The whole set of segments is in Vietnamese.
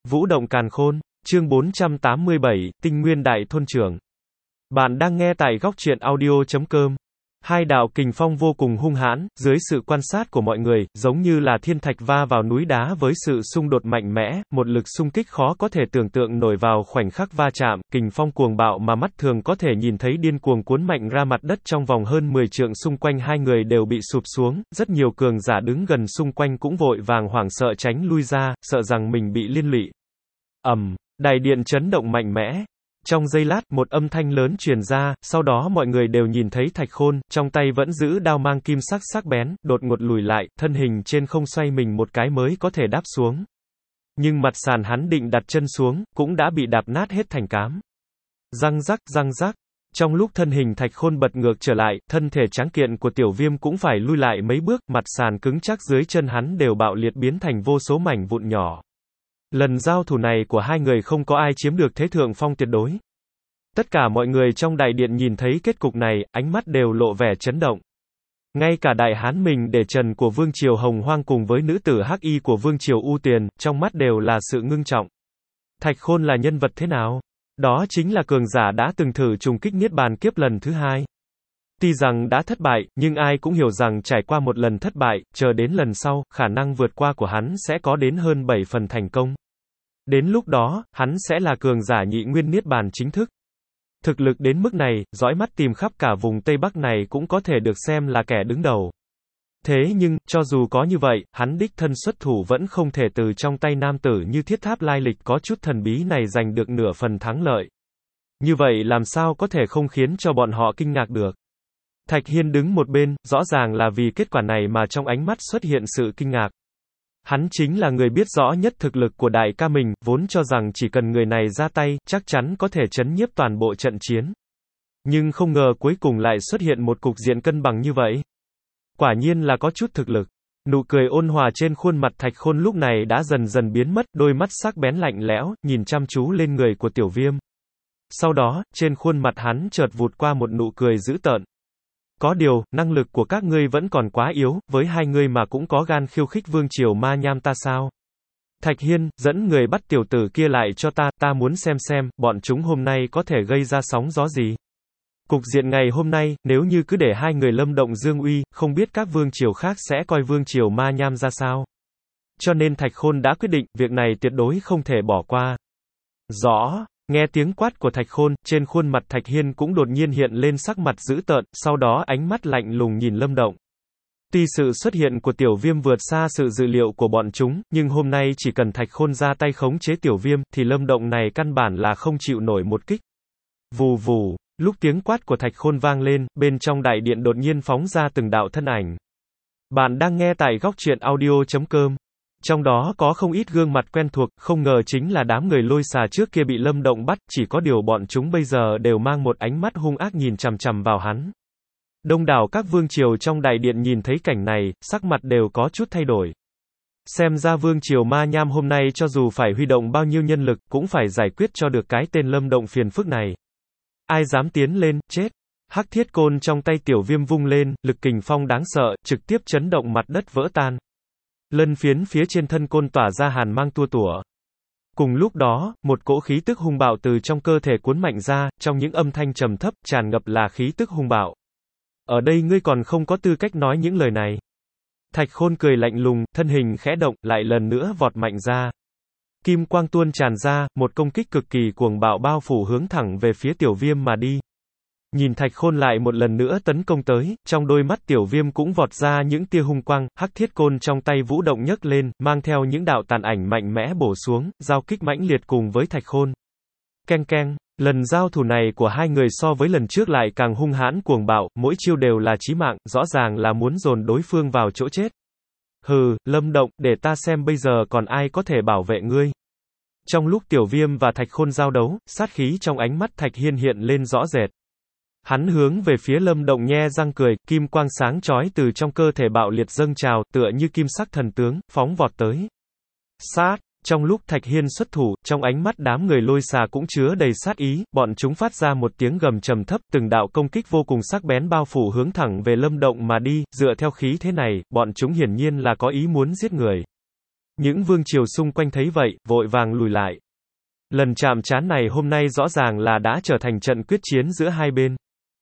Vũ động càn khôn, chương 487, tinh nguyên đại thôn trưởng. Bạn đang nghe tại góc truyện audio.com. Hai đạo kình phong vô cùng hung hãn, dưới sự quan sát của mọi người, giống như là thiên thạch va vào núi đá với sự xung đột mạnh mẽ, một lực xung kích khó có thể tưởng tượng nổi vào khoảnh khắc va chạm, kình phong cuồng bạo mà mắt thường có thể nhìn thấy điên cuồng cuốn mạnh ra mặt đất trong vòng hơn 10 trượng xung quanh hai người đều bị sụp xuống, rất nhiều cường giả đứng gần xung quanh cũng vội vàng hoảng sợ tránh lui ra, sợ rằng mình bị liên lụy. Đài điện chấn động mạnh mẽ. Trong giây lát, một âm thanh lớn truyền ra, sau đó mọi người đều nhìn thấy Thạch Khôn, trong tay vẫn giữ đao mang kim sắc sắc bén, đột ngột lùi lại, thân hình trên không xoay mình một cái mới có thể đáp xuống. Nhưng mặt sàn hắn định đặt chân xuống, cũng đã bị đạp nát hết thành cám. Răng rắc. Trong lúc thân hình Thạch Khôn bật ngược trở lại, thân thể tráng kiện của Tiểu Viêm cũng phải lui lại mấy bước, mặt sàn cứng chắc dưới chân hắn đều bạo liệt biến thành vô số mảnh vụn nhỏ. Lần giao thủ này của hai người không có ai chiếm được thế thượng phong tuyệt đối. Tất cả mọi người trong đại điện nhìn thấy kết cục này, ánh mắt đều lộ vẻ chấn động. Ngay cả đại hán mình để trần của Vương Triều Hồng Hoang cùng với nữ tử Hắc Y của Vương Triều U Tuyền, trong mắt đều là sự ngưng trọng. Thạch Khôn là nhân vật thế nào? Đó chính là cường giả đã từng thử trùng kích Niết Bàn kiếp lần thứ hai. Tuy rằng đã thất bại, nhưng ai cũng hiểu rằng trải qua một lần thất bại, chờ đến lần sau, khả năng vượt qua của hắn sẽ có đến hơn 7 phần thành công. Đến lúc đó, hắn sẽ là cường giả nhị nguyên Niết Bàn chính thức. Thực lực đến mức này, dõi mắt tìm khắp cả vùng Tây Bắc này cũng có thể được xem là kẻ đứng đầu. Thế nhưng, cho dù có như vậy, hắn đích thân xuất thủ vẫn không thể từ trong tay nam tử như thiết tháp lai lịch có chút thần bí này giành được nửa phần thắng lợi. Như vậy làm sao có thể không khiến cho bọn họ kinh ngạc được. Thạch Hiên đứng một bên, rõ ràng là vì kết quả này mà trong ánh mắt xuất hiện sự kinh ngạc. Hắn chính là người biết rõ nhất thực lực của đại ca mình, vốn cho rằng chỉ cần người này ra tay, chắc chắn có thể chấn nhiếp toàn bộ trận chiến. Nhưng không ngờ cuối cùng lại xuất hiện một cục diện cân bằng như vậy. Quả nhiên là có chút thực lực. Nụ cười ôn hòa trên khuôn mặt Thạch Khôn lúc này đã dần dần biến mất, đôi mắt sắc bén lạnh lẽo, nhìn chăm chú lên người của Tiểu Viêm. Sau đó, trên khuôn mặt hắn chợt vụt qua một nụ cười dữ tợn. Có điều, năng lực của các ngươi vẫn còn quá yếu, với hai ngươi mà cũng có gan khiêu khích Vương Triều Ma Nham ta sao? Thạch Hiên, dẫn người bắt tiểu tử kia lại cho ta muốn xem, bọn chúng hôm nay có thể gây ra sóng gió gì? Cục diện ngày hôm nay, nếu như cứ để hai người lâm động dương uy, không biết các vương triều khác sẽ coi Vương Triều Ma Nham ra sao? Cho nên Thạch Khôn đã quyết định, việc này tuyệt đối không thể bỏ qua. Rõ. Nghe tiếng quát của Thạch Khôn, trên khuôn mặt Thạch Hiên cũng đột nhiên hiện lên sắc mặt dữ tợn, sau đó ánh mắt lạnh lùng nhìn Lâm Động. Tuy sự xuất hiện của Tiểu Viêm vượt xa sự dự liệu của bọn chúng, nhưng hôm nay chỉ cần Thạch Khôn ra tay khống chế Tiểu Viêm, thì Lâm Động này căn bản là không chịu nổi một kích. Vù vù, lúc tiếng quát của Thạch Khôn vang lên, bên trong đại điện đột nhiên phóng ra từng đạo thân ảnh. Bạn đang nghe tại góc truyện audio.com. Trong đó có không ít gương mặt quen thuộc, không ngờ chính là đám người Lôi Xà trước kia bị Lâm Động bắt, chỉ có điều bọn chúng bây giờ đều mang một ánh mắt hung ác nhìn chằm chằm vào hắn. Đông đảo các vương triều trong đại điện nhìn thấy cảnh này, sắc mặt đều có chút thay đổi. Xem ra Vương Triều Ma Nham hôm nay cho dù phải huy động bao nhiêu nhân lực, cũng phải giải quyết cho được cái tên Lâm Động phiền phức này. Ai dám tiến lên, chết. Hắc thiết côn trong tay Tiểu Viêm vung lên, lực kình phong đáng sợ, trực tiếp chấn động mặt đất vỡ tan. Lân phiến phía trên thân côn tỏa ra hàn mang tua tủa. Cùng lúc đó, một cỗ khí tức hung bạo từ trong cơ thể cuốn mạnh ra, trong những âm thanh trầm thấp, tràn ngập là khí tức hung bạo. Ở đây ngươi còn không có tư cách nói những lời này. Thạch Khôn cười lạnh lùng, thân hình khẽ động, lại lần nữa vọt mạnh ra. Kim quang tuôn tràn ra, một công kích cực kỳ cuồng bạo bao phủ hướng thẳng về phía Tiểu Viêm mà đi. Nhìn Thạch Khôn lại một lần nữa tấn công tới, trong đôi mắt Tiểu Viêm cũng vọt ra những tia hung quang, hắc thiết côn trong tay vũ động nhấc lên, mang theo những đạo tàn ảnh mạnh mẽ bổ xuống, giao kích mãnh liệt cùng với Thạch Khôn. Keng keng, lần giao thủ này của hai người so với lần trước lại càng hung hãn cuồng bạo, mỗi chiêu đều là chí mạng, rõ ràng là muốn dồn đối phương vào chỗ chết. Hừ, Lâm Động, để ta xem bây giờ còn ai có thể bảo vệ ngươi. Trong lúc Tiểu Viêm và Thạch Khôn giao đấu, sát khí trong ánh mắt Thạch Hiên hiện lên rõ rệt. Hắn hướng về phía Lâm Động nhe răng cười, kim quang sáng chói từ trong cơ thể bạo liệt dâng trào, tựa như kim sắc thần tướng, phóng vọt tới. Sát, trong lúc Thạch Hiên xuất thủ, trong ánh mắt đám người Lôi Xà cũng chứa đầy sát ý, bọn chúng phát ra một tiếng gầm trầm thấp, từng đạo công kích vô cùng sắc bén bao phủ hướng thẳng về Lâm Động mà đi, dựa theo khí thế này, bọn chúng hiển nhiên là có ý muốn giết người. Những vương triều xung quanh thấy vậy, vội vàng lùi lại. Lần chạm trán này hôm nay rõ ràng là đã trở thành trận quyết chiến giữa hai bên.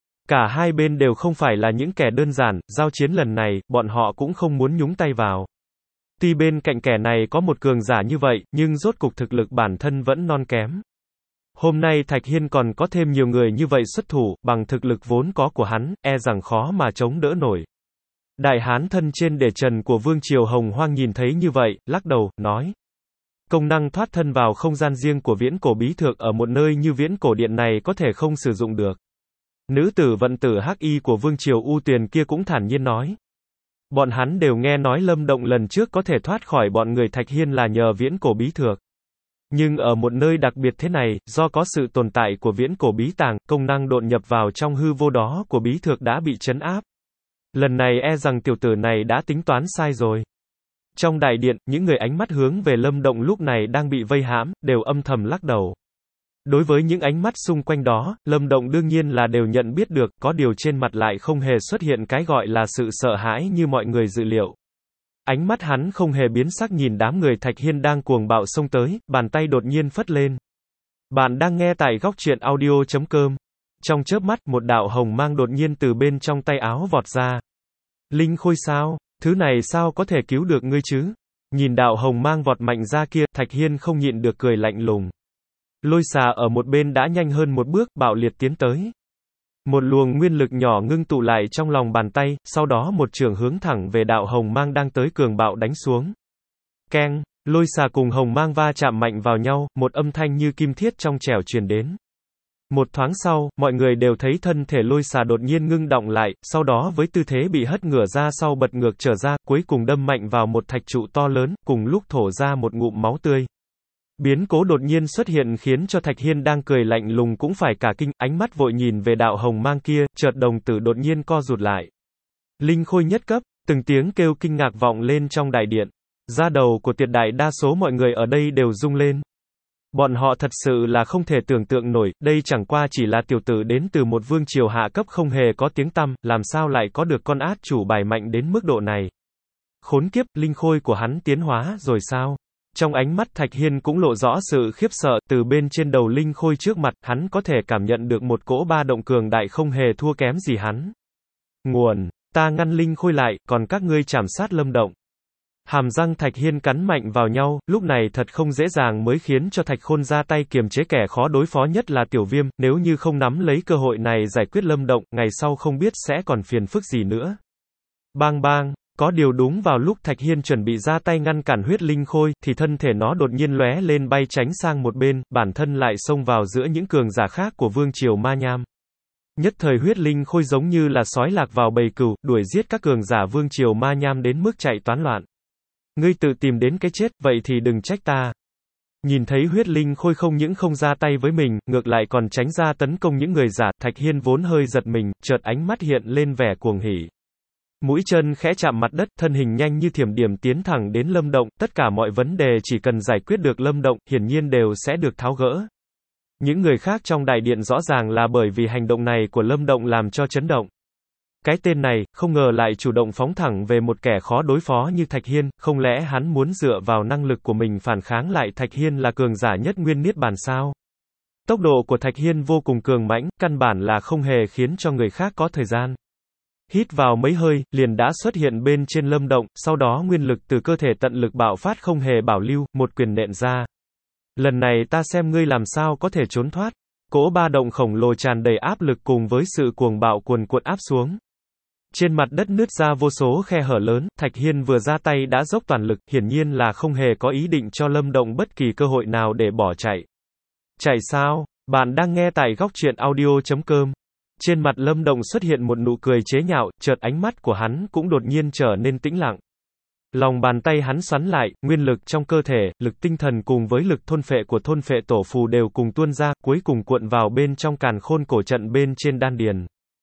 Cả hai bên đều không phải là những kẻ đơn giản, giao chiến lần này, bọn họ cũng không muốn nhúng tay vào. Tuy bên cạnh kẻ này có một cường giả như vậy, nhưng rốt cục thực lực bản thân vẫn non kém. Hôm nay Thạch Hiên còn có thêm nhiều người như vậy xuất thủ, bằng thực lực vốn có của hắn, e rằng khó mà chống đỡ nổi. Đại hán thân trên để trần của vương triều Hồng Hoang nhìn thấy như vậy, lắc đầu, nói. Công năng thoát thân vào không gian riêng của viễn cổ bí thược ở một nơi như viễn cổ điện này có thể không sử dụng được. Nữ tử vận tử hắc y của vương triều U Tuyền kia cũng thản nhiên nói. Bọn hắn đều nghe nói Lâm Động lần trước có thể thoát khỏi bọn người Thạch Hiên là nhờ viễn cổ bí thược. Nhưng ở một nơi đặc biệt thế này, do có sự tồn tại của viễn cổ bí tàng, công năng độn nhập vào trong hư vô đó của bí thược đã bị trấn áp. Lần này e rằng tiểu tử này đã tính toán sai rồi. Trong đại điện, những người ánh mắt hướng về Lâm Động lúc này đang bị vây hãm, đều âm thầm lắc đầu. Đối với những ánh mắt xung quanh đó, Lâm Động đương nhiên là đều nhận biết được, có điều trên mặt lại không hề xuất hiện cái gọi là sự sợ hãi như mọi người dự liệu. Ánh mắt hắn không hề biến sắc nhìn đám người Thạch Hiên đang cuồng bạo xông tới, bàn tay đột nhiên phất lên. Bạn đang nghe tại góc truyện audio.com. Trong chớp mắt, một đạo hồng mang đột nhiên từ bên trong tay áo vọt ra. Linh Khôi sao? Thứ này sao có thể cứu được ngươi chứ? Nhìn đạo hồng mang vọt mạnh ra kia, Thạch Hiên không nhịn được cười lạnh lùng. Lôi xà ở một bên đã nhanh hơn một bước, bạo liệt tiến tới. Một luồng nguyên lực nhỏ ngưng tụ lại trong lòng bàn tay, sau đó một trường hướng thẳng về đạo hồng mang đang tới cường bạo đánh xuống. Keng, lôi xà cùng hồng mang va chạm mạnh vào nhau, một âm thanh như kim thiết trong trẻo truyền đến. Một thoáng sau, mọi người đều thấy thân thể lôi xà đột nhiên ngưng động lại, sau đó với tư thế bị hất ngửa ra sau bật ngược trở ra, cuối cùng đâm mạnh vào một thạch trụ to lớn, cùng lúc thổ ra một ngụm máu tươi. Biến cố đột nhiên xuất hiện khiến cho Thạch Hiên đang cười lạnh lùng cũng phải cả kinh, ánh mắt vội nhìn về đạo hồng mang kia, chợt đồng tử đột nhiên co rụt lại. Linh Khôi nhất cấp, từng tiếng kêu kinh ngạc vọng lên trong đại điện. Da đầu của tuyệt đại đa số mọi người ở đây đều rung lên. Bọn họ thật sự là không thể tưởng tượng nổi, đây chẳng qua chỉ là tiểu tử đến từ một vương triều hạ cấp không hề có tiếng tăm, làm sao lại có được con át chủ bài mạnh đến mức độ này. Khốn kiếp, Linh Khôi của hắn tiến hóa rồi sao? Trong ánh mắt Thạch Hiên cũng lộ rõ sự khiếp sợ, từ bên trên đầu Linh Khôi trước mặt, hắn có thể cảm nhận được một cỗ ba động cường đại không hề thua kém gì hắn. Nguồn, ta ngăn Linh Khôi lại, còn các ngươi trảm sát Lâm Động. Hàm răng Thạch Hiên cắn mạnh vào nhau, lúc này thật không dễ dàng mới khiến cho Thạch Khôn ra tay kiềm chế kẻ khó đối phó nhất là Tiểu Viêm, nếu như không nắm lấy cơ hội này giải quyết Lâm Động, ngày sau không biết sẽ còn phiền phức gì nữa. Bang bang. Có điều đúng vào lúc Thạch Hiên chuẩn bị ra tay ngăn cản huyết linh khôi, thì thân thể nó đột nhiên lóe lên bay tránh sang một bên, bản thân lại xông vào giữa những cường giả khác của vương triều Ma Nham. Nhất thời huyết linh khôi giống như là sói lạc vào bầy cừu, đuổi giết các cường giả vương triều Ma Nham đến mức chạy toán loạn. Ngươi tự tìm đến cái chết, vậy thì đừng trách ta. Nhìn thấy huyết linh khôi không những không ra tay với mình, ngược lại còn tránh ra tấn công những người giả, Thạch Hiên vốn hơi giật mình, chợt ánh mắt hiện lên vẻ cuồng hỉ. Mũi chân khẽ chạm mặt đất, thân hình nhanh như thiểm điểm tiến thẳng đến Lâm Động, tất cả mọi vấn đề chỉ cần giải quyết được Lâm Động, hiển nhiên đều sẽ được tháo gỡ. Những người khác trong đại điện rõ ràng là bởi vì hành động này của Lâm Động làm cho chấn động. Cái tên này, không ngờ lại chủ động phóng thẳng về một kẻ khó đối phó như Thạch Hiên, không lẽ hắn muốn dựa vào năng lực của mình phản kháng lại Thạch Hiên là cường giả nhất nguyên niết bàn sao? Tốc độ của Thạch Hiên vô cùng cường mãnh, căn bản là không hề khiến cho người khác có thời gian. Hít vào mấy hơi, liền đã xuất hiện bên trên Lâm Động, sau đó nguyên lực từ cơ thể tận lực bạo phát không hề bảo lưu, một quyền nện ra. Lần này ta xem ngươi làm sao có thể trốn thoát. Cỗ ba động khổng lồ tràn đầy áp lực cùng với sự cuồng bạo cuồn cuộn áp xuống. Trên mặt đất nứt ra vô số khe hở lớn, Thạch Hiên vừa ra tay đã dốc toàn lực, hiển nhiên là không hề có ý định cho Lâm Động bất kỳ cơ hội nào để bỏ chạy. Chạy sao? Bạn đang nghe tại góc truyện audio.com. Trên mặt Lâm Động xuất hiện một nụ cười chế nhạo, chợt ánh mắt của hắn cũng đột nhiên trở nên tĩnh lặng. Lòng bàn tay hắn xoắn lại, nguyên lực trong cơ thể, lực tinh thần cùng với lực thôn phệ của thôn phệ tổ phù đều cùng tuôn ra, cuối cùng cuộn vào bên trong càn khôn cổ trận bên trên đan điền.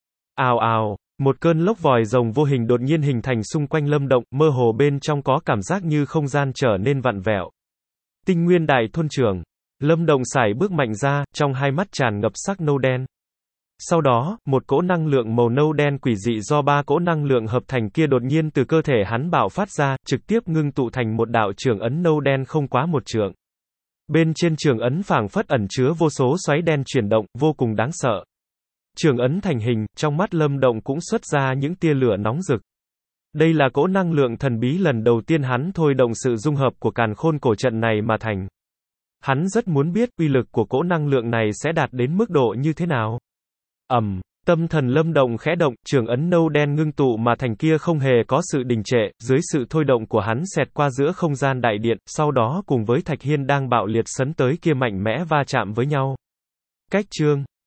Ào ào, một cơn lốc vòi rồng vô hình đột nhiên hình thành xung quanh Lâm Động, mơ hồ bên trong có cảm giác như không gian trở nên vặn vẹo. Tinh Nguyên Đại Thôn Trưởng. Lâm Động sải bước mạnh ra, trong hai mắt tràn ngập sắc nâu đen. Sau đó, một cỗ năng lượng màu nâu đen quỷ dị do ba cỗ năng lượng hợp thành kia đột nhiên từ cơ thể hắn bạo phát ra, trực tiếp ngưng tụ thành một đạo trường ấn nâu đen không quá một trượng. Bên trên trường ấn phảng phất ẩn chứa vô số xoáy đen chuyển động, vô cùng đáng sợ. Trường ấn thành hình, trong mắt Lâm Động cũng xuất ra những tia lửa nóng rực. Đây là cỗ năng lượng thần bí lần đầu tiên hắn thôi động sự dung hợp của càn khôn cổ trận này mà thành. Hắn rất muốn biết, uy lực của cỗ năng lượng này sẽ đạt đến mức độ như thế nào. Tâm thần Lâm Động khẽ động, trường ấn nâu đen ngưng tụ mà thành kia không hề có sự đình trệ, dưới sự thôi động của hắn xẹt qua giữa không gian đại điện, sau đó cùng với Thạch Hiên đang bạo liệt sấn tới kia mạnh mẽ va chạm với nhau. Cách chương